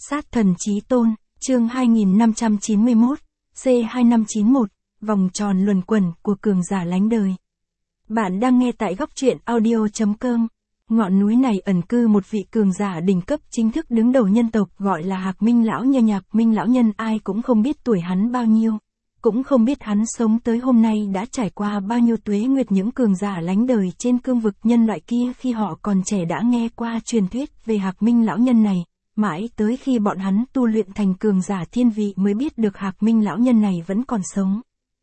Sát thần chí tôn, chương 2591, C2591, vòng tròn luẩn quẩn của cường giả lánh đời. Bạn đang nghe tại góc truyện audio.com. Ngọn núi này ẩn cư một vị cường giả đỉnh cấp chính thức đứng đầu nhân tộc gọi là Hạc Minh Lão Nhân. Hạc Minh Lão Nhân ai cũng không biết tuổi hắn bao nhiêu, cũng không biết hắn sống tới hôm nay đã trải qua bao nhiêu tuế nguyệt. Những cường giả lánh đời trên cương vực nhân loại kia khi họ còn trẻ đã nghe qua truyền thuyết về Hạc Minh Lão Nhân này, mãi tới khi bọn hắn tu luyện thành cường giả thiên vị mới biết được Hạc Minh Lão Nhân này vẫn còn sống.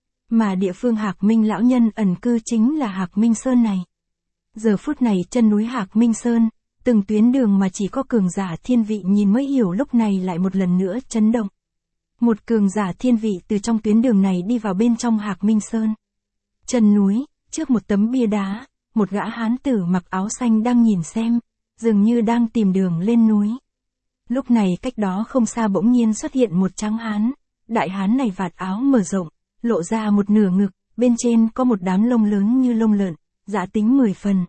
Mà địa phương Hạc Minh Lão Nhân ẩn cư chính là Hạc Minh Sơn này. Giờ phút này chân núi Hạc Minh Sơn, từng tuyến đường mà chỉ có cường giả thiên vị nhìn mới hiểu lúc này lại một lần nữa chấn động. Một cường giả thiên vị từ trong tuyến đường này đi vào bên trong Hạc Minh Sơn. Chân núi, trước một tấm bia đá, một gã hán tử mặc áo xanh đang nhìn xem, dường như đang tìm đường lên núi. Lúc này cách đó không xa bỗng nhiên xuất hiện một tráng hán. Đại hán này vạt áo mở rộng, lộ ra một nửa ngực, bên trên có một đám lông lớn như lông lợn, dã tính 10 phần.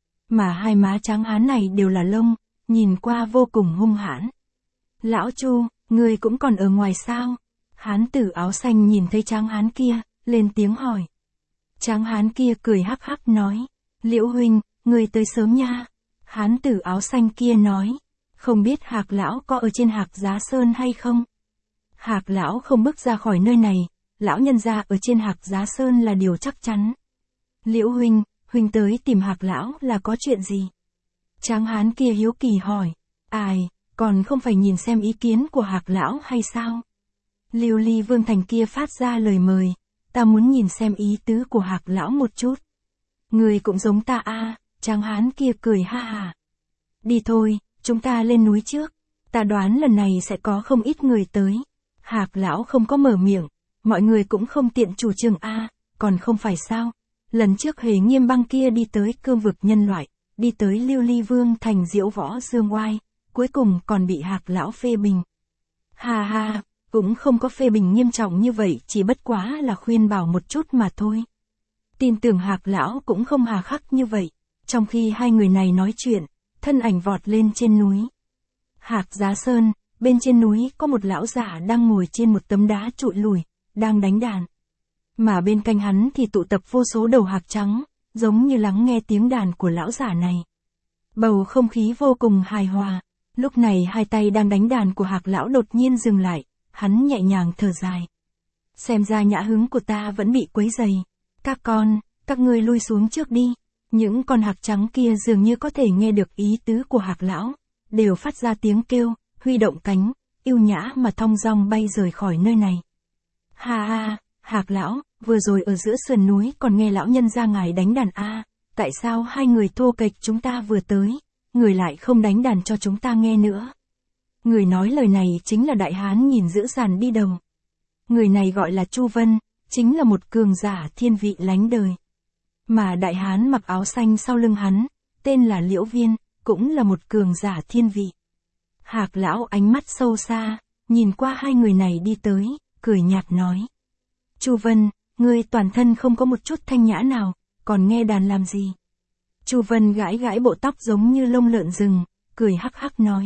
Mà hai má tráng hán này đều là lông, nhìn qua vô cùng hung hãn. Lão Chu, ngươi cũng còn ở ngoài sao? Hán tử áo xanh nhìn thấy tráng hán kia, lên tiếng hỏi. Tráng hán kia cười hắc hắc nói, Liễu huynh, ngươi tới sớm nha. Hán tử áo xanh kia nói, không biết Hạc lão có ở trên Hạc Giá Sơn hay không? Hạc lão không bước ra khỏi nơi này, lão nhân gia ở trên Hạc Giá Sơn là điều chắc chắn. Liễu huynh, huynh tới tìm Hạc lão là có chuyện gì? Tráng hán kia hiếu kỳ hỏi, ai, còn không phải nhìn xem ý kiến của Hạc lão hay sao? Lưu Ly Vương Thành kia phát ra lời mời, ta muốn nhìn xem ý tứ của Hạc lão một chút. Người cũng giống ta a. Tráng hán kia cười ha ha. Đi thôi, chúng ta lên núi trước, ta đoán lần này sẽ có không ít người tới. Hạc lão không có mở miệng, mọi người cũng không tiện chủ trương a, còn không phải sao? Lần trước Hề Nghiêm Băng kia đi tới cương vực nhân loại, đi tới Lưu Ly Vương Thành diễu võ dương oai, cuối cùng còn bị Hạc lão phê bình. Ha ha, cũng không có phê bình nghiêm trọng như vậy, chỉ bất quá là khuyên bảo một chút mà thôi. Tin tưởng Hạc lão cũng không hà khắc như vậy. Trong khi hai người này nói chuyện, thân ảnh vọt lên trên núi. Hạc Giá Sơn, bên trên núi có một lão giả đang ngồi trên một tấm đá trụi lùi, đang đánh đàn. Mà bên cạnh hắn thì tụ tập vô số đầu hạc trắng, giống như lắng nghe tiếng đàn của lão giả này. Bầu không khí vô cùng hài hòa. Lúc này hai tay đang đánh đàn của Hạc lão đột nhiên dừng lại, hắn nhẹ nhàng thở dài. Xem ra nhã hứng của ta vẫn bị quấy rầy. Các ngươi lui xuống trước đi. Những con hạc trắng kia dường như có thể nghe được ý tứ của Hạc lão, đều phát ra tiếng kêu, huy động cánh, yêu nhã mà thong dong bay rời khỏi nơi này. Ha ha, Hạc lão, vừa rồi ở giữa sườn núi còn nghe lão nhân gia ngài đánh đàn a, tại sao hai người thô kệch chúng ta vừa tới, người lại không đánh đàn cho chúng ta nghe nữa? Người nói lời này chính là đại hán nhìn giữ sàn đi đầu. Người này gọi là Chu Vân, chính là một cường giả thiên vị lánh đời. Mà đại hán mặc áo xanh sau lưng hắn, tên là Liễu Viên, cũng là một cường giả thiên vị. Hạc lão ánh mắt sâu xa, nhìn qua hai người này đi tới, cười nhạt nói. Chu Vân, ngươi toàn thân không có một chút thanh nhã nào, còn nghe đàn làm gì? Chu Vân gãi gãi bộ tóc giống như lông lợn rừng, cười hắc hắc nói.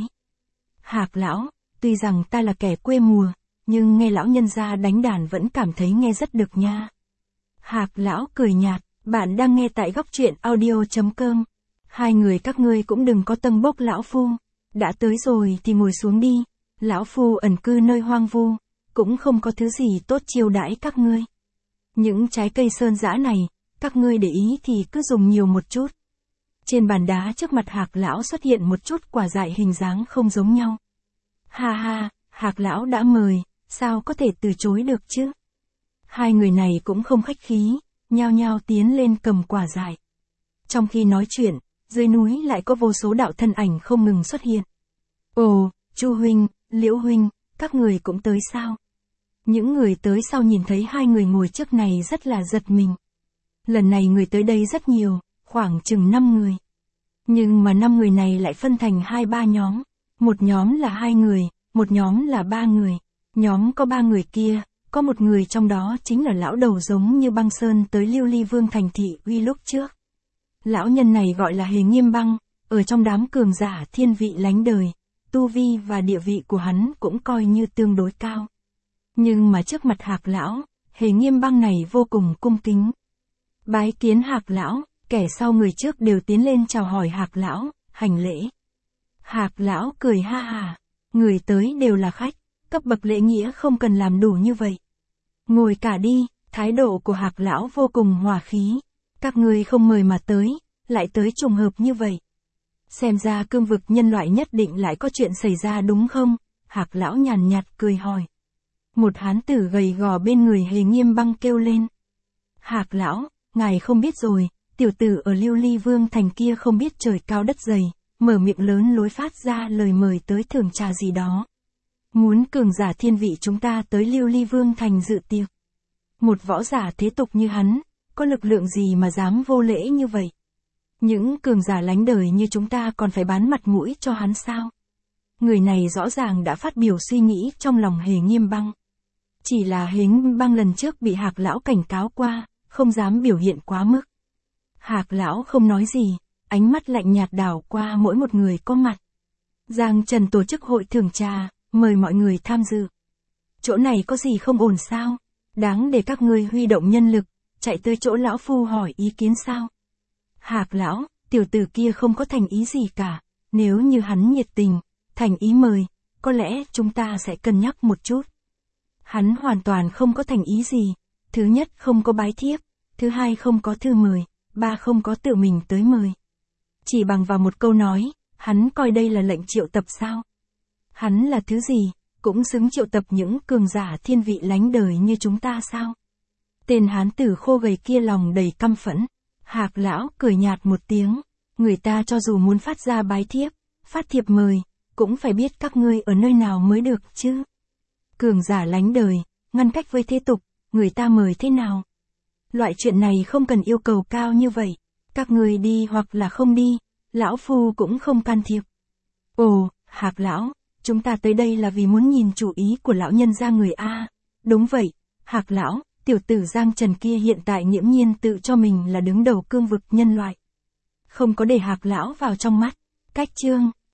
Hạc lão, tuy rằng ta là kẻ quê mùa, nhưng nghe lão nhân gia đánh đàn vẫn cảm thấy nghe rất được nha. Hạc lão cười nhạt. Bạn đang nghe tại góc truyện audio.com. Hai người các ngươi cũng đừng có tâng bốc lão phu. Đã tới rồi thì ngồi xuống đi. Lão phu ẩn cư nơi hoang vu, cũng không có thứ gì tốt chiêu đãi các ngươi. Những trái cây sơn dã này, các ngươi để ý thì cứ dùng nhiều một chút. Trên bàn đá trước mặt Hạc lão xuất hiện một chút quả dại hình dáng không giống nhau. Ha ha, Hạc lão đã mời, sao có thể từ chối được chứ? Hai người này cũng không khách khí, nhao nhao tiến lên cầm quả dại. Trong khi nói chuyện, dưới núi lại có vô số đạo thân ảnh không ngừng xuất hiện. Ồ, Chu huynh, Liễu huynh, các người cũng tới sao? Những người tới sau nhìn thấy hai người ngồi trước này rất là giật mình. Lần này người tới đây rất nhiều, khoảng chừng 5 người. Nhưng mà 5 người này lại phân thành 2-3 nhóm. Một nhóm là 2 người, một nhóm là 3 người. Nhóm có 3 người kia, có một người trong đó chính là lão đầu giống như băng sơn tới Lưu Ly Vương Thành thị uy lúc trước. Lão nhân này gọi là Hề Nghiêm Băng, ở trong đám cường giả thiên vị lánh đời, tu vi và địa vị của hắn cũng coi như tương đối cao. Nhưng mà trước mặt Hạc lão, Hề Nghiêm Băng này vô cùng cung kính. Bái kiến Hạc lão, kẻ sau người trước đều tiến lên chào hỏi Hạc lão, hành lễ. Hạc lão cười ha hà, người tới đều là khách, cấp bậc lễ nghĩa không cần làm đủ như vậy. Ngồi cả đi, thái độ của Hạc lão vô cùng hòa khí. Các ngươi không mời mà tới, lại tới trùng hợp như vậy. Xem ra cương vực nhân loại nhất định lại có chuyện xảy ra đúng không? Hạc lão nhàn nhạt cười hỏi. Một hán tử gầy gò bên người Hề Nghiêm Băng kêu lên. Hạc lão, ngài không biết rồi, tiểu tử ở Lưu Ly Vương thành kia không biết trời cao đất dày, mở miệng lớn lối phát ra lời mời tới thưởng trà gì đó. Muốn cường giả thiên vị chúng ta tới Lưu Ly Vương thành dự tiệc. Một võ giả thế tục như hắn, có lực lượng gì mà dám vô lễ như vậy? Những cường giả lánh đời như chúng ta còn phải bán mặt mũi cho hắn sao? Người này rõ ràng đã phát biểu suy nghĩ trong lòng Hề Nghiêm Băng. Chỉ là Hề Nghiêm Băng lần trước bị Hạc lão cảnh cáo qua, không dám biểu hiện quá mức. Hạc lão không nói gì, ánh mắt lạnh nhạt đảo qua mỗi một người có mặt. Giang Trần tổ chức hội thưởng trà, mời mọi người tham dự. Chỗ này có gì không ổn sao? Đáng để các ngươi huy động nhân lực, chạy tới chỗ lão phu hỏi ý kiến sao? Hạc lão, tiểu tử kia không có thành ý gì cả, nếu như hắn nhiệt tình, thành ý mời, có lẽ chúng ta sẽ cân nhắc một chút. Hắn hoàn toàn không có thành ý gì, thứ nhất không có bái thiếp, thứ hai không có thư mời, ba không có tự mình tới mời. Chỉ bằng vào một câu nói, hắn coi đây là lệnh triệu tập sao? Hắn là thứ gì, cũng xứng triệu tập những cường giả thiên vị lánh đời như chúng ta sao? Tên hán tử khô gầy kia lòng đầy căm phẫn. Hạc lão cười nhạt một tiếng, người ta cho dù muốn phát ra bái thiếp, phát thiệp mời, cũng phải biết các ngươi ở nơi nào mới được chứ. Cường giả lánh đời, ngăn cách với thế tục, người ta mời thế nào? Loại chuyện này không cần yêu cầu cao như vậy, các ngươi đi hoặc là không đi, lão phu cũng không can thiệp. Ồ, Hạc lão, chúng ta tới đây là vì muốn nhìn chủ ý của lão nhân gia người A. Đúng vậy, Hạc lão, tiểu tử Giang Trần kia hiện tại nghiễm nhiên tự cho mình là đứng đầu cương vực nhân loại. Không có để Hạc lão vào trong mắt. Cách chương